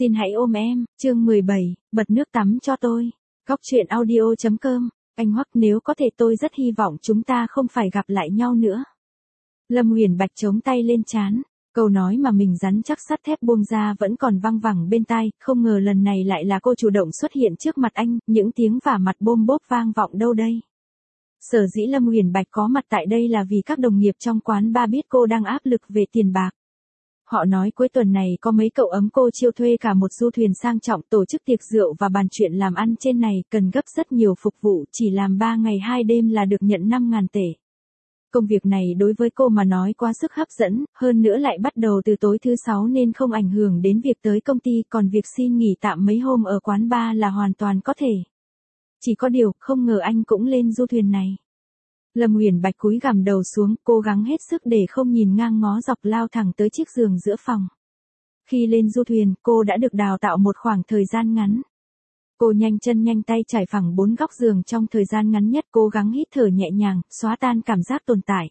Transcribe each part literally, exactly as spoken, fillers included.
Xin hãy ôm em, chương mười bảy, bật nước tắm cho tôi. Góc truyện audio chấm com, anh Hoắc, nếu có thể tôi rất hy vọng chúng ta không phải gặp lại nhau nữa. Lâm Huyền Bạch chống tay lên trán, câu nói mà mình rắn chắc sắt thép buông ra vẫn còn văng vẳng bên tai, không ngờ lần này lại là cô chủ động xuất hiện trước mặt anh, những tiếng vả mặt bôm bốp vang vọng đâu đây. Sở dĩ Lâm Huyền Bạch có mặt tại đây là vì các đồng nghiệp trong quán bar biết cô đang áp lực về tiền bạc. Họ nói cuối tuần này có mấy cậu ấm cô chiêu thuê cả một du thuyền sang trọng tổ chức tiệc rượu và bàn chuyện làm ăn trên này, cần gấp rất nhiều phục vụ, chỉ làm ba ngày hai đêm là được nhận năm ngàn tệ. Công việc này đối với cô mà nói quá sức hấp dẫn, hơn nữa lại bắt đầu từ tối thứ sáu nên không ảnh hưởng đến việc tới công ty, còn việc xin nghỉ tạm mấy hôm ở quán bar là hoàn toàn có thể. Chỉ có điều, không ngờ anh cũng lên du thuyền này. Lâm Huyền Bạch cúi gằm đầu xuống, cố gắng hết sức để không nhìn ngang ngó dọc lao thẳng tới chiếc giường giữa phòng. Khi lên du thuyền, cô đã được đào tạo một khoảng thời gian ngắn. Cô nhanh chân nhanh tay trải phẳng bốn góc giường trong thời gian ngắn nhất, cố gắng hít thở nhẹ nhàng, xóa tan cảm giác tồn tại.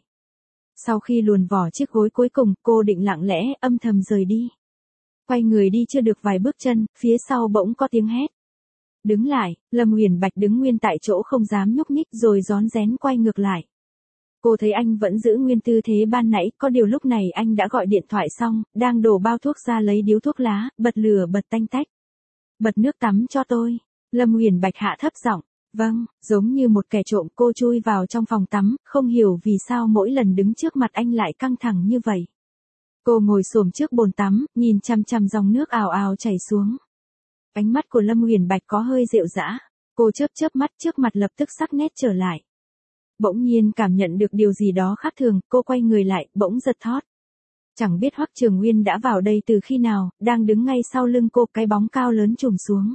Sau khi luồn vỏ chiếc gối cuối cùng, cô định lặng lẽ, âm thầm rời đi. Quay người đi chưa được vài bước chân, phía sau bỗng có tiếng hét. Đứng lại, Lâm Huyền Bạch đứng nguyên tại chỗ không dám nhúc nhích rồi rón rén quay ngược lại. Cô thấy anh vẫn giữ nguyên tư thế ban nãy, có điều lúc này anh đã gọi điện thoại xong, đang đổ bao thuốc ra lấy điếu thuốc lá, bật lửa bật tanh tách. Bật nước tắm cho tôi. Lâm Huyền Bạch hạ thấp giọng. Vâng, giống như một kẻ trộm cô chui vào trong phòng tắm, không hiểu vì sao mỗi lần đứng trước mặt anh lại căng thẳng như vậy. Cô ngồi xổm trước bồn tắm, nhìn chằm chằm dòng nước ào ào chảy xuống. Ánh mắt của Lâm Huyền Bạch có hơi rệu rã, cô chớp chớp mắt, trước mặt lập tức sắc nét trở lại. Bỗng nhiên cảm nhận được điều gì đó khác thường, cô quay người lại, bỗng giật thót. Chẳng biết Hoắc Trường Nguyên đã vào đây từ khi nào, đang đứng ngay sau lưng cô, cái bóng cao lớn chùm xuống.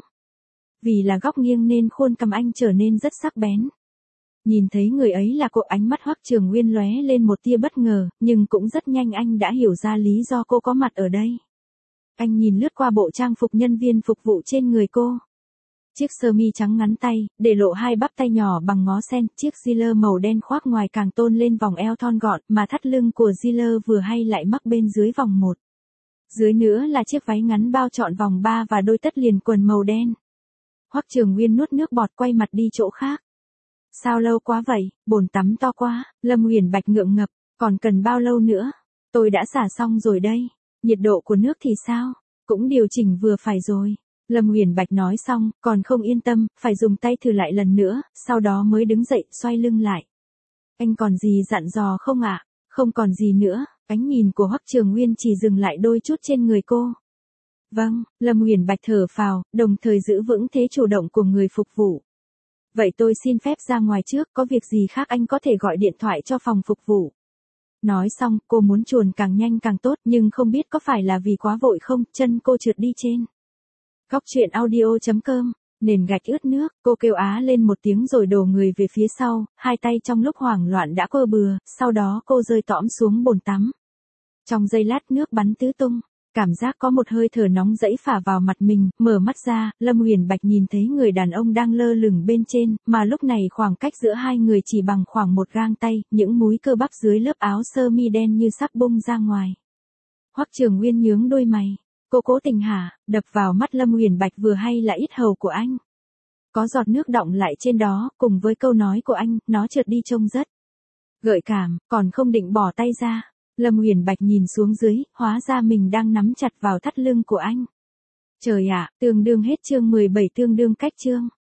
Vì là góc nghiêng nên khuôn cằm anh trở nên rất sắc bén. Nhìn thấy người ấy là cô, ánh mắt Hoắc Trường Nguyên lóe lên một tia bất ngờ, nhưng cũng rất nhanh anh đã hiểu ra lý do cô có mặt ở đây. Anh nhìn lướt qua bộ trang phục nhân viên phục vụ trên người cô. Chiếc sơ mi trắng ngắn tay, để lộ hai bắp tay nhỏ bằng ngó sen, chiếc jean màu đen khoác ngoài càng tôn lên vòng eo thon gọn, mà thắt lưng của jean vừa hay lại mắc bên dưới vòng một. Dưới nữa là chiếc váy ngắn bao trọn vòng ba và đôi tất liền quần màu đen. Hoắc Trường Nguyên nuốt nước bọt, quay mặt đi chỗ khác. Sao lâu quá vậy, bồn tắm to quá, Lâm Huyền Bạch ngượng ngập, còn cần bao lâu nữa? Tôi đã xả xong rồi đây. Nhiệt độ của nước thì sao? Cũng điều chỉnh vừa phải rồi. Lâm Huyền Bạch nói xong, còn không yên tâm, phải dùng tay thử lại lần nữa, sau đó mới đứng dậy, xoay lưng lại. Anh còn gì dặn dò không ạ? À? Không còn gì nữa, ánh nhìn của Hoắc Trường Nguyên chỉ dừng lại đôi chút trên người cô. Vâng, Lâm Huyền Bạch thở phào, đồng thời giữ vững thế chủ động của người phục vụ. Vậy tôi xin phép ra ngoài trước, có việc gì khác anh có thể gọi điện thoại cho phòng phục vụ. Nói xong, cô muốn chuồn càng nhanh càng tốt, nhưng không biết có phải là vì quá vội không, chân cô trượt đi trên. Góc truyện audio chấm com, nền gạch ướt nước, cô kêu á lên một tiếng rồi đổ người về phía sau, hai tay trong lúc hoảng loạn đã quơ bừa, sau đó cô rơi tõm xuống bồn tắm. Trong giây lát nước bắn tứ tung, cảm giác có một hơi thở nóng rẫy phả vào mặt mình, mở mắt ra, Lâm Huyền Bạch nhìn thấy người đàn ông đang lơ lửng bên trên, mà lúc này khoảng cách giữa hai người chỉ bằng khoảng một gang tay, những múi cơ bắp dưới lớp áo sơ mi đen như sắp bung ra ngoài. Hoắc Trường Nguyên nhướng đôi mày, cô cố tình hả? Đập vào mắt Lâm Huyền Bạch vừa hay là yết hầu của anh. Có giọt nước đọng lại trên đó, cùng với câu nói của anh, nó trượt đi trông rất gợi cảm, còn không định bỏ tay ra. Lâm Huyền Bạch nhìn xuống dưới, hóa ra mình đang nắm chặt vào thắt lưng của anh. Trời ạ, tương đương hết chương mười bảy, tương đương cách chương.